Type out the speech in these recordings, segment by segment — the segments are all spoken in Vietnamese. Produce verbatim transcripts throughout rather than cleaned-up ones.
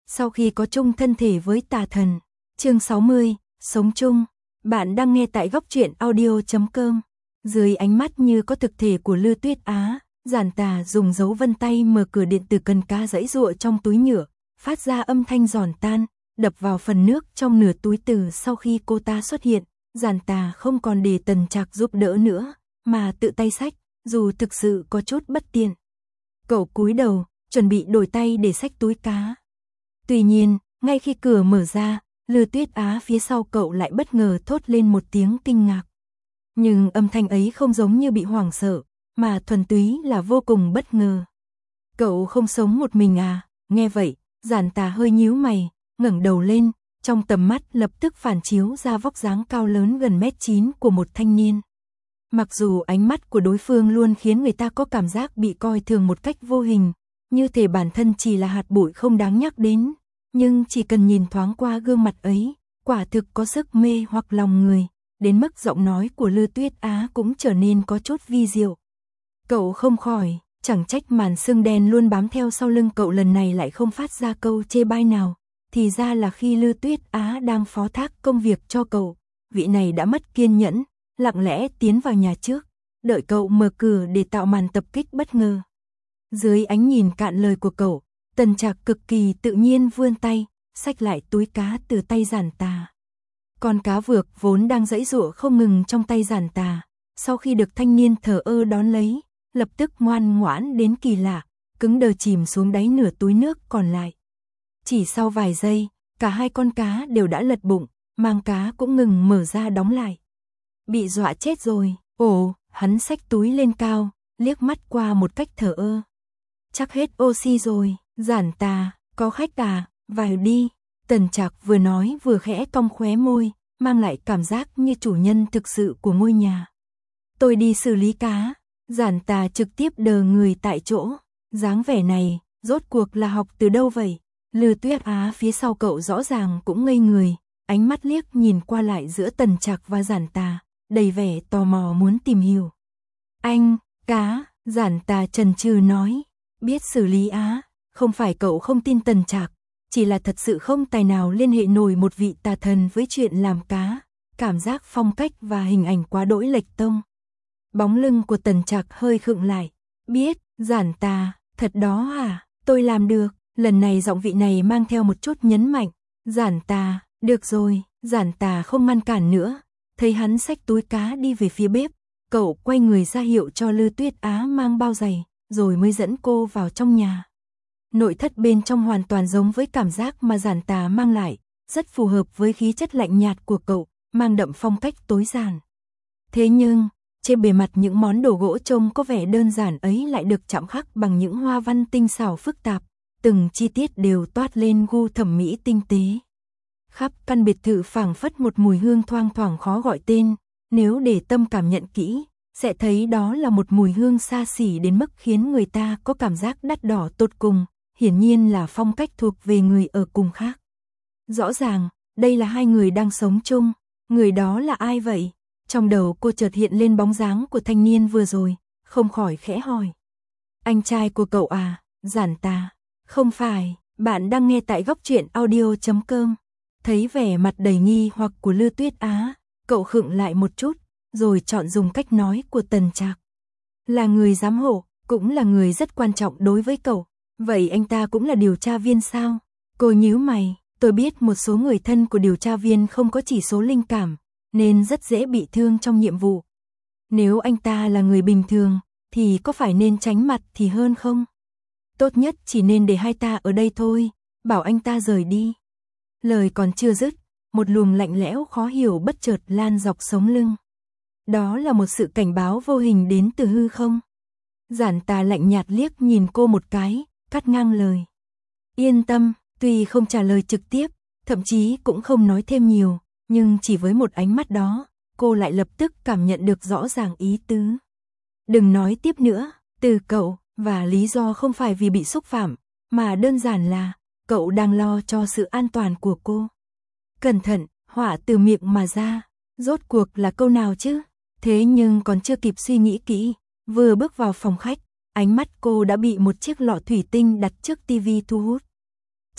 Sau khi có chung thân thể với tà thần. Chương sáu mươi, sống chung. Bạn đang nghe tại góc truyện audio chấm com. Dưới ánh mắt như có thực thể của Lư Tuyết Á, Giản Tà dùng dấu vân tay mở cửa điện tử cần cá giãy giụa trong túi nhựa, phát ra âm thanh giòn tan, đập vào phần nước trong nửa túi. Từ sau khi cô ta xuất hiện, Giản Tà không còn để Tần Trạc giúp đỡ nữa, mà tự tay xách, dù thực sự có chút bất tiện. Cậu cúi đầu, chuẩn bị đổi tay để xách túi cá. Tuy nhiên, ngay khi cửa mở ra, Lư Tuyết Á phía sau cậu lại bất ngờ thốt lên một tiếng kinh ngạc. Nhưng âm thanh ấy không giống như bị hoảng sợ, mà thuần túy là vô cùng bất ngờ. Cậu không sống một mình à? Nghe vậy, Giản Tà hơi nhíu mày, ngẩng đầu lên, trong tầm mắt lập tức phản chiếu ra vóc dáng cao lớn gần mét chín của một thanh niên. Mặc dù ánh mắt của đối phương luôn khiến người ta có cảm giác bị coi thường một cách vô hình, như thể bản thân chỉ là hạt bụi không đáng nhắc đến, nhưng chỉ cần nhìn thoáng qua gương mặt ấy, quả thực có sức mê hoặc lòng người, đến mức giọng nói của Lư Tuyết Á cũng trở nên có chút vi diệu. Cậu không khỏi, chẳng trách màn sương đen luôn bám theo sau lưng cậu lần này lại không phát ra câu chê bai nào, thì ra là khi Lư Tuyết Á đang phó thác công việc cho cậu, vị này đã mất kiên nhẫn, lặng lẽ tiến vào nhà trước, đợi cậu mở cửa để tạo màn tập kích bất ngờ. Dưới ánh nhìn cạn lời của cậu, Tần Trạc cực kỳ tự nhiên vươn tay, xách lại túi cá từ tay Giản Tà. Con cá vược vốn đang giãy giụa không ngừng trong tay Giản Tà, sau khi được thanh niên thờ ơ đón lấy, lập tức ngoan ngoãn đến kỳ lạ, cứng đờ chìm xuống đáy nửa túi nước còn lại. Chỉ sau vài giây, cả hai con cá đều đã lật bụng, mang cá cũng ngừng mở ra đóng lại. Bị dọa chết rồi. Ồ, hắn xách túi lên cao, liếc mắt qua một cách thờ ơ. Chắc hết oxy rồi. Giản Tà, có khách à, vào đi. Tần Trạc vừa nói vừa khẽ cong khóe môi, mang lại cảm giác như chủ nhân thực sự của ngôi nhà. Tôi đi xử lý cá. Giản Tà trực tiếp đờ người tại chỗ. Dáng vẻ này, rốt cuộc là học từ đâu vậy? Lư Tuyết Á phía sau cậu rõ ràng cũng ngây người, ánh mắt liếc nhìn qua lại giữa Tần Trạc và Giản Tà, đầy vẻ tò mò muốn tìm hiểu. Anh, cá, Giản Tà chần chừ nói, biết xử lý á, không phải cậu không tin Tần Trạc, chỉ là thật sự không tài nào liên hệ nổi một vị tà thần với chuyện làm cá, cảm giác phong cách và hình ảnh quá đỗi lệch tông. Bóng lưng của Tần Trạc hơi khựng lại, biết, Giản Tà, thật đó à, tôi làm được, lần này giọng vị này mang theo một chút nhấn mạnh, Giản Tà, được rồi, Giản Tà không ngăn cản nữa. Thấy hắn xách túi cá đi về phía bếp, cậu quay người ra hiệu cho Lư Tuyết Á mang bao giày, rồi mới dẫn cô vào trong nhà. Nội thất bên trong hoàn toàn giống với cảm giác mà Giản Tà mang lại, rất phù hợp với khí chất lạnh nhạt của cậu, mang đậm phong cách tối giản. Thế nhưng, trên bề mặt những món đồ gỗ trông có vẻ đơn giản ấy lại được chạm khắc bằng những hoa văn tinh xảo phức tạp, từng chi tiết đều toát lên gu thẩm mỹ tinh tế. Khắp căn biệt thự phảng phất một mùi hương thoang thoảng khó gọi tên, nếu để tâm cảm nhận kỹ, sẽ thấy đó là một mùi hương xa xỉ đến mức khiến người ta có cảm giác đắt đỏ tột cùng, hiển nhiên là phong cách thuộc về người ở cùng khác. Rõ ràng, đây là hai người đang sống chung, người đó là ai vậy? Trong đầu cô chợt hiện lên bóng dáng của thanh niên vừa rồi, không khỏi khẽ hỏi. Anh trai của cậu à, Giản Tà? Không phải, bạn đang nghe tại góc truyện audio chấm com. Thấy vẻ mặt đầy nghi hoặc của Lư Tuyết Á, cậu khựng lại một chút, rồi chọn dùng cách nói của Tần Trạc. Là người giám hộ, cũng là người rất quan trọng đối với cậu. Vậy anh ta cũng là điều tra viên sao? Cô nhíu mày, tôi biết một số người thân của điều tra viên không có chỉ số linh cảm, nên rất dễ bị thương trong nhiệm vụ. Nếu anh ta là người bình thường, thì có phải nên tránh mặt thì hơn không? Tốt nhất chỉ nên để hai ta ở đây thôi, bảo anh ta rời đi. Lời còn chưa dứt, một luồng lạnh lẽo khó hiểu bất chợt lan dọc sống lưng. Đó là một sự cảnh báo vô hình đến từ hư không. Giản Tà lạnh nhạt liếc nhìn cô một cái, cắt ngang lời. Yên tâm, tuy không trả lời trực tiếp, thậm chí cũng không nói thêm nhiều, nhưng chỉ với một ánh mắt đó, cô lại lập tức cảm nhận được rõ ràng ý tứ. Đừng nói tiếp nữa, từ cậu, và lý do không phải vì bị xúc phạm, mà đơn giản là cậu đang lo cho sự an toàn của cô. Cẩn thận, hỏa từ miệng mà ra, rốt cuộc là câu nào chứ? Thế nhưng còn chưa kịp suy nghĩ kỹ, vừa bước vào phòng khách, ánh mắt cô đã bị một chiếc lọ thủy tinh đặt trước tivi thu hút.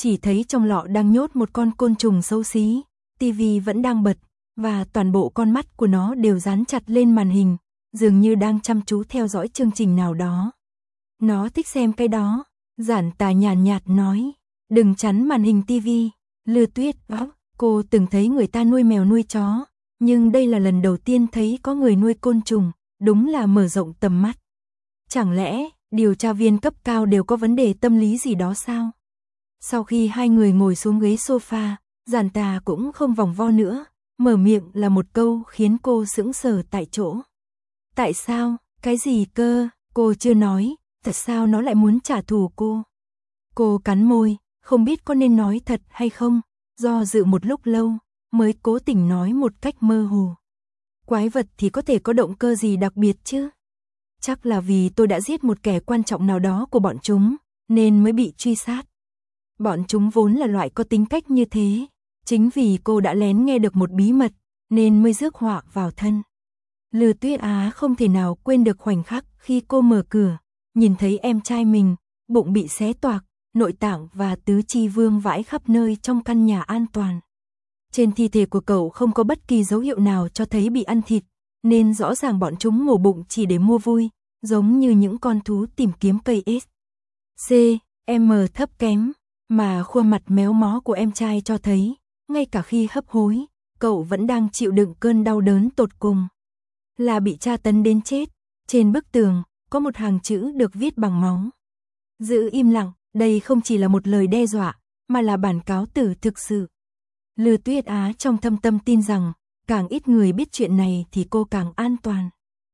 chỉ thấy trong lọ đang nhốt một con côn trùng xấu xí, tivi vẫn đang bật, và toàn bộ con mắt của nó đều dán chặt lên màn hình, dường như đang chăm chú theo dõi chương trình nào đó. Nó thích xem cái đó, Giản Tà nhàn nhạt nói, đừng chắn màn hình tivi. Lư Tuyết, cô từng thấy người ta nuôi mèo nuôi chó, nhưng đây là lần đầu tiên thấy có người nuôi côn trùng, đúng là mở rộng tầm mắt. Chẳng lẽ, điều tra viên cấp cao đều có vấn đề tâm lý gì đó sao? Sau khi hai người ngồi xuống ghế sofa, Giản Tà cũng không vòng vo nữa, mở miệng là một câu khiến cô sững sờ tại chỗ. Tại sao? Cái gì cơ? Cô chưa nói, thật sao nó lại muốn trả thù cô? Cô cắn môi, không biết có nên nói thật hay không, do dự một lúc lâu, mới cố tình nói một cách mơ hồ. Quái vật thì có thể có động cơ gì đặc biệt chứ? Chắc là vì tôi đã giết một kẻ quan trọng nào đó của bọn chúng, nên mới bị truy sát. Bọn chúng vốn là loại có tính cách như thế, chính vì cô đã lén nghe được một bí mật, nên mới rước họa vào thân. Lư Tuyết Á không thể nào quên được khoảnh khắc khi cô mở cửa, nhìn thấy em trai mình, bụng bị xé toạc, nội tạng và tứ chi vương vãi khắp nơi trong căn nhà an toàn. Trên thi thể của cậu không có bất kỳ dấu hiệu nào cho thấy bị ăn thịt, nên rõ ràng bọn chúng mổ bụng chỉ để mua vui, giống như những con thú tìm kiếm cây S. C, M thấp kém, mà khuôn mặt méo mó của em trai cho thấy, ngay cả khi hấp hối, cậu vẫn đang chịu đựng cơn đau đớn tột cùng. Là bị tra tấn đến chết. Trên bức tường, có một hàng chữ được viết bằng máu. Giữ im lặng, đây không chỉ là một lời đe dọa, mà là bản cáo tử thực sự. Lư Tuyết Á trong thâm tâm tin rằng, càng ít người biết chuyện này thì cô càng an toàn.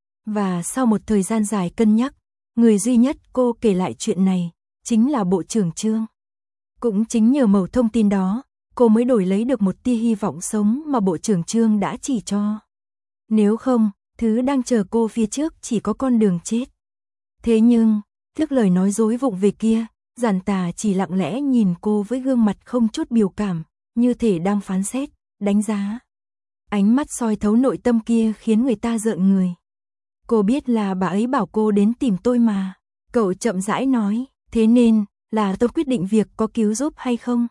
Và sau một thời gian dài cân nhắc, người duy nhất cô kể lại chuyện này, chính là Bộ trưởng Trương. Cũng chính nhờ mẩu thông tin đó, cô mới đổi lấy được một tia hy vọng sống mà Bộ trưởng Trương đã chỉ cho. Nếu không, thứ đang chờ cô phía trước chỉ có con đường chết. Thế nhưng, tiếc lời nói dối vụng về kia, Giản Tà chỉ lặng lẽ nhìn cô với gương mặt không chút biểu cảm, như thể đang phán xét, đánh giá. Ánh mắt soi thấu nội tâm kia khiến người ta rợn người. Cô biết là bà ấy bảo cô đến tìm tôi mà. Cậu chậm rãi nói, thế nên, là tôi quyết định việc có cứu giúp hay không.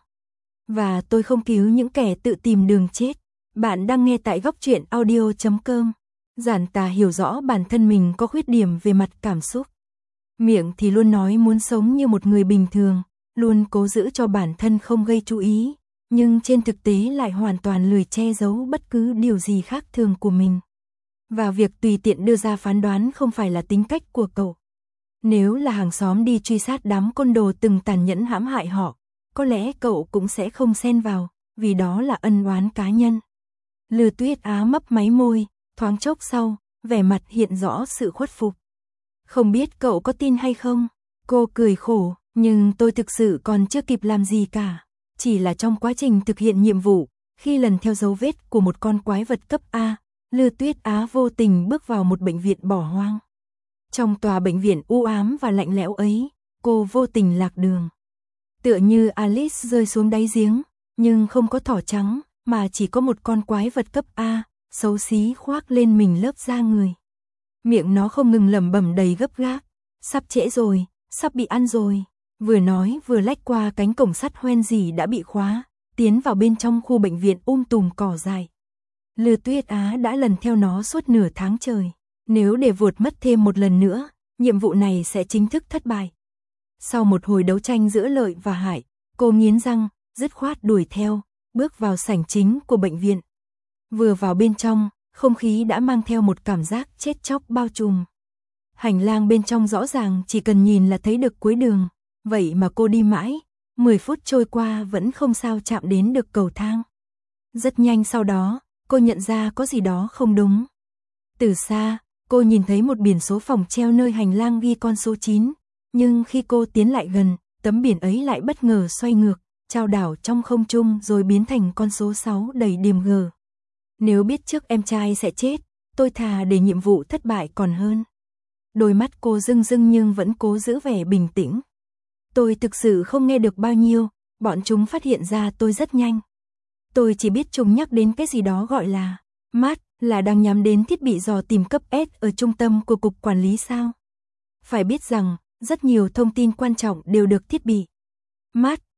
Và tôi không cứu những kẻ tự tìm đường chết. Bạn đang nghe tại góc truyện audio chấm com. Giản Tà hiểu rõ bản thân mình có khuyết điểm về mặt cảm xúc. Miệng thì luôn nói muốn sống như một người bình thường, luôn cố giữ cho bản thân không gây chú ý, nhưng trên thực tế lại hoàn toàn lười che giấu bất cứ điều gì khác thường của mình. Và việc tùy tiện đưa ra phán đoán không phải là tính cách của cậu. Nếu là hàng xóm đi truy sát đám côn đồ từng tàn nhẫn hãm hại họ, có lẽ cậu cũng sẽ không xen vào, vì đó là ân oán cá nhân. Lư Tuyết Á mấp máy môi, thoáng chốc sau, vẻ mặt hiện rõ sự khuất phục. Không biết cậu có tin hay không? Cô cười khổ, nhưng tôi thực sự còn chưa kịp làm gì cả. Chỉ là trong quá trình thực hiện nhiệm vụ, khi lần theo dấu vết của một con quái vật cấp A, Lư Tuyết Á vô tình bước vào một bệnh viện bỏ hoang. Trong tòa bệnh viện u ám và lạnh lẽo ấy, cô vô tình lạc đường. Tựa như Alice rơi xuống đáy giếng, nhưng không có thỏ trắng, mà chỉ có một con quái vật cấp A, xấu xí khoác lên mình lớp da người. Miệng nó không ngừng lẩm bẩm đầy gấp gáp, sắp trễ rồi, sắp bị ăn rồi. Vừa nói vừa lách qua cánh cổng sắt hoen dỉ đã bị khóa, tiến vào bên trong khu bệnh viện um tùm cỏ dại. Lư Tuyết Á đã lần theo nó suốt nửa tháng trời. Nếu để vụt mất thêm một lần nữa, nhiệm vụ này sẽ chính thức thất bại. Sau một hồi đấu tranh giữa lợi và hại, cô nghiến răng, dứt khoát đuổi theo, bước vào sảnh chính của bệnh viện. Vừa vào bên trong, không khí đã mang theo một cảm giác chết chóc bao trùm. Hành lang bên trong rõ ràng chỉ cần nhìn là thấy được cuối đường, vậy mà cô đi mãi, mười phút trôi qua vẫn không sao chạm đến được cầu thang. Rất nhanh sau đó, cô nhận ra có gì đó không đúng. Từ xa, cô nhìn thấy một biển số phòng treo nơi hành lang ghi con số chín, nhưng khi cô tiến lại gần, tấm biển ấy lại bất ngờ xoay ngược, chao đảo trong không trung rồi biến thành con số sáu đầy điềm gờ. Nếu biết trước em trai sẽ chết, tôi thà để nhiệm vụ thất bại còn hơn. Đôi mắt cô rưng rưng nhưng vẫn cố giữ vẻ bình tĩnh. Tôi thực sự không nghe được bao nhiêu, bọn chúng phát hiện ra tôi rất nhanh. Tôi chỉ biết chúng nhắc đến cái gì đó gọi là mát, là đang nhắm đến thiết bị dò tìm cấp S ở trung tâm của cục quản lý sao. Phải biết rằng, rất nhiều thông tin quan trọng đều được thiết bị mát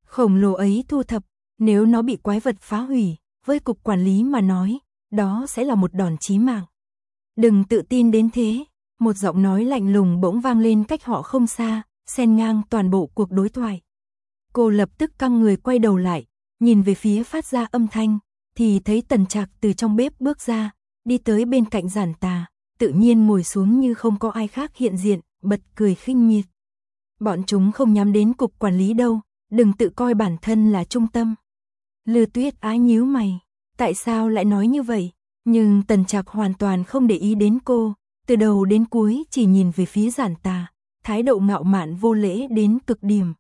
khổng lồ ấy thu thập, nếu nó bị quái vật phá hủy, với cục quản lý mà nói, đó sẽ là một đòn chí mạng. Đừng tự tin đến thế, một giọng nói lạnh lùng bỗng vang lên cách họ không xa, xen ngang toàn bộ cuộc đối thoại. Cô lập tức căng người quay đầu lại, nhìn về phía phát ra âm thanh, thì thấy Tần Trạc từ trong bếp bước ra, đi tới bên cạnh Giản Tà, tự nhiên ngồi xuống như không có ai khác hiện diện, bật cười khinh miệt. Bọn chúng không nhắm đến cục quản lý đâu, đừng tự coi bản thân là trung tâm. Lư Tuyết Á nhíu mày, tại sao lại nói như vậy? Nhưng Tần Trạc hoàn toàn không để ý đến cô, từ đầu đến cuối chỉ nhìn về phía Giản Tà, thái độ ngạo mạn vô lễ đến cực điểm.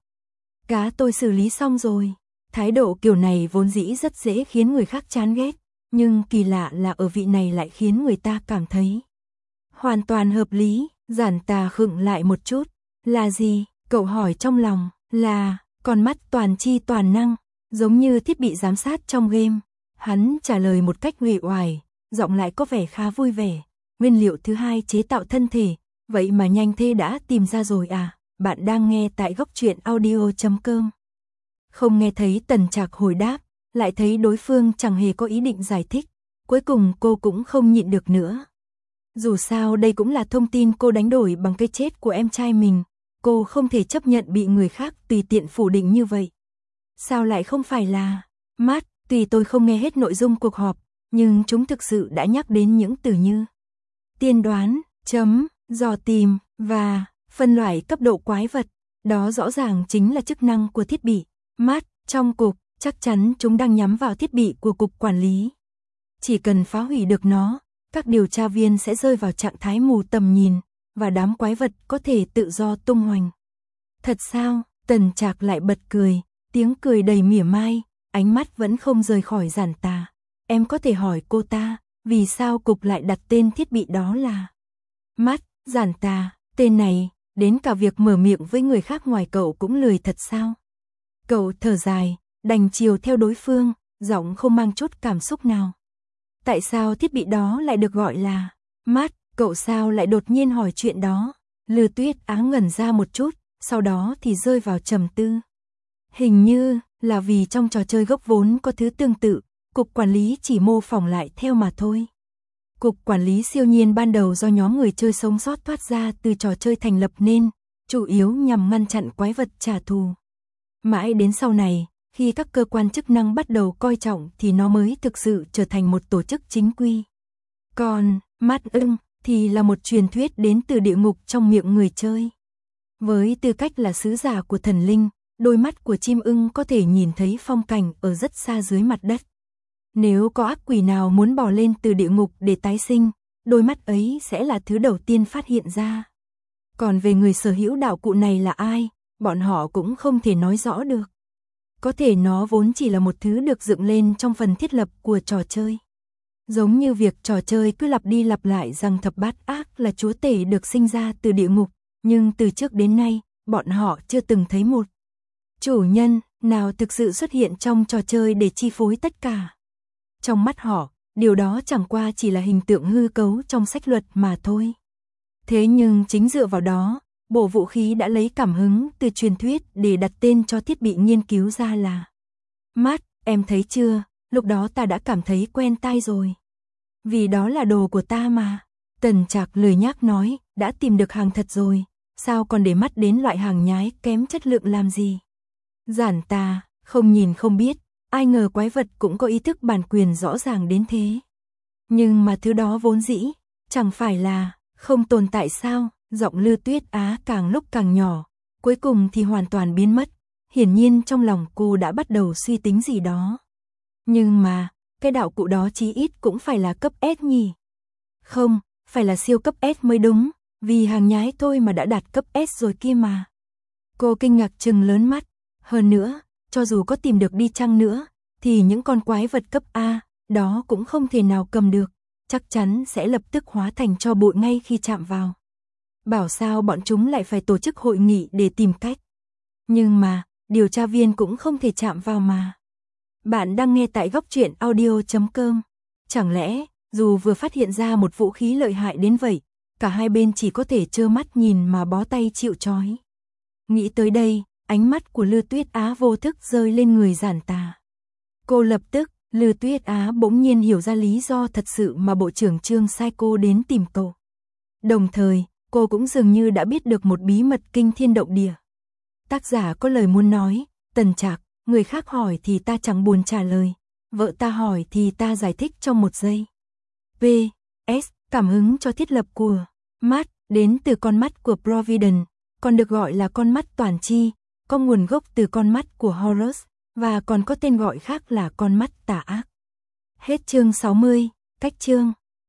Cá tôi xử lý xong rồi. Thái độ kiểu này vốn dĩ rất dễ khiến người khác chán ghét, nhưng kỳ lạ là ở vị này lại khiến người ta cảm thấy hoàn toàn hợp lý. Giản Tà khựng lại một chút. Là gì? Cậu hỏi trong lòng. Là con mắt toàn chi toàn năng, giống như thiết bị giám sát trong game. Hắn trả lời một cách uể oải, giọng lại có vẻ khá vui vẻ. Nguyên liệu thứ hai chế tạo thân thể, vậy mà nhanh thế đã tìm ra rồi à? Bạn đang nghe tại góc truyện audio chấm com. Không nghe thấy Tần Trạc hồi đáp, lại thấy đối phương chẳng hề có ý định giải thích. Cuối cùng cô cũng không nhịn được nữa. Dù sao đây cũng là thông tin cô đánh đổi bằng cái chết của em trai mình. Cô không thể chấp nhận bị người khác tùy tiện phủ định như vậy. Sao lại không phải là Mát, tuy tôi không nghe hết nội dung cuộc họp, nhưng chúng thực sự đã nhắc đến những từ như tiên đoán, chấm, dò tìm, và phân loại cấp độ quái vật. Đó rõ ràng chính là chức năng của thiết bị. Mát, trong cục, chắc chắn chúng đang nhắm vào thiết bị của cục quản lý. Chỉ cần phá hủy được nó, các điều tra viên sẽ rơi vào trạng thái mù tầm nhìn, và đám quái vật có thể tự do tung hoành. Thật sao? Tần Trạc lại bật cười, tiếng cười đầy mỉa mai, ánh mắt vẫn không rời khỏi Giản Tà. Em có thể hỏi cô ta, vì sao cục lại đặt tên thiết bị đó là Mát? Giản Tà, tên này, đến cả việc mở miệng với người khác ngoài cậu cũng lười thật sao? Cậu thở dài, đành chiều theo đối phương, giọng không mang chút cảm xúc nào. Tại sao thiết bị đó lại được gọi là Mát? Cậu sao lại đột nhiên hỏi chuyện đó? Lư Tuyết Á ngẩn ra một chút, sau đó thì rơi vào trầm tư. Hình như là vì trong trò chơi gốc vốn có thứ tương tự, cục quản lý chỉ mô phỏng lại theo mà thôi. Cục quản lý siêu nhiên ban đầu do nhóm người chơi sống sót thoát ra từ trò chơi thành lập nên, chủ yếu nhằm ngăn chặn quái vật trả thù. Mãi đến sau này, khi các cơ quan chức năng bắt đầu coi trọng thì nó mới thực sự trở thành một tổ chức chính quy. Còn Mát ưng thì là một truyền thuyết đến từ địa ngục trong miệng người chơi. Với tư cách là sứ giả của thần linh, đôi mắt của chim ưng có thể nhìn thấy phong cảnh ở rất xa dưới mặt đất. Nếu có ác quỷ nào muốn bò lên từ địa ngục để tái sinh, đôi mắt ấy sẽ là thứ đầu tiên phát hiện ra. Còn về người sở hữu đạo cụ này là ai, bọn họ cũng không thể nói rõ được. Có thể nó vốn chỉ là một thứ được dựng lên trong phần thiết lập của trò chơi. Giống như việc trò chơi cứ lặp đi lặp lại rằng thập bát ác là chúa tể được sinh ra từ địa ngục, nhưng từ trước đến nay, bọn họ chưa từng thấy một chủ nhân nào thực sự xuất hiện trong trò chơi để chi phối tất cả. Trong mắt họ, điều đó chẳng qua chỉ là hình tượng hư cấu trong sách luật mà thôi. Thế nhưng chính dựa vào đó, Bộ Vũ khí đã lấy cảm hứng từ truyền thuyết để đặt tên cho thiết bị nghiên cứu ra là Mát. Em thấy chưa, lúc đó ta đã cảm thấy quen tai rồi. Vì đó là đồ của ta mà. Tần Trạc lười nhác nói, đã tìm được hàng thật rồi, sao còn để mắt đến loại hàng nhái kém chất lượng làm gì? Giản Tà, không nhìn không biết, ai ngờ quái vật cũng có ý thức bản quyền rõ ràng đến thế. Nhưng mà thứ đó vốn dĩ, chẳng phải là không tồn tại sao? Giọng Lư Tuyết Á càng lúc càng nhỏ, cuối cùng thì hoàn toàn biến mất. Hiển nhiên trong lòng cô đã bắt đầu suy tính gì đó. Nhưng mà, cái đạo cụ đó chí ít cũng phải là cấp S nhỉ? Không, phải là siêu cấp S mới đúng, vì hàng nhái thôi mà đã đạt cấp S rồi kia mà. Cô kinh ngạc trừng lớn mắt. Hơn nữa, cho dù có tìm được đi chăng nữa, thì những con quái vật cấp A, đó cũng không thể nào cầm được, chắc chắn sẽ lập tức hóa thành tro bụi ngay khi chạm vào. Bảo sao bọn chúng lại phải tổ chức hội nghị để tìm cách. Nhưng mà, điều tra viên cũng không thể chạm vào mà. Bạn đang nghe tại góc truyện audio chấm com. Chẳng lẽ, dù vừa phát hiện ra một vũ khí lợi hại đến vậy, cả hai bên chỉ có thể trơ mắt nhìn mà bó tay chịu trói. Nghĩ tới đây, ánh mắt của Lư Tuyết Á vô thức rơi lên người Giản Tà. Cô lập tức, Lư Tuyết Á bỗng nhiên hiểu ra lý do thật sự mà Bộ trưởng Trương sai cô đến tìm cậu. Đồng thời, cô cũng dường như đã biết được một bí mật kinh thiên động địa. Tác giả có lời muốn nói, Tần Trạc, người khác hỏi thì ta chẳng buồn trả lời, vợ ta hỏi thì ta giải thích trong một giây. pê ét. Cảm hứng cho thiết lập của mắt đến từ con mắt của Providence, còn được gọi là con mắt toàn tri, có nguồn gốc từ con mắt của Horus, và còn có tên gọi khác là con mắt tà ác. Hết chương sáu mươi, cách chương.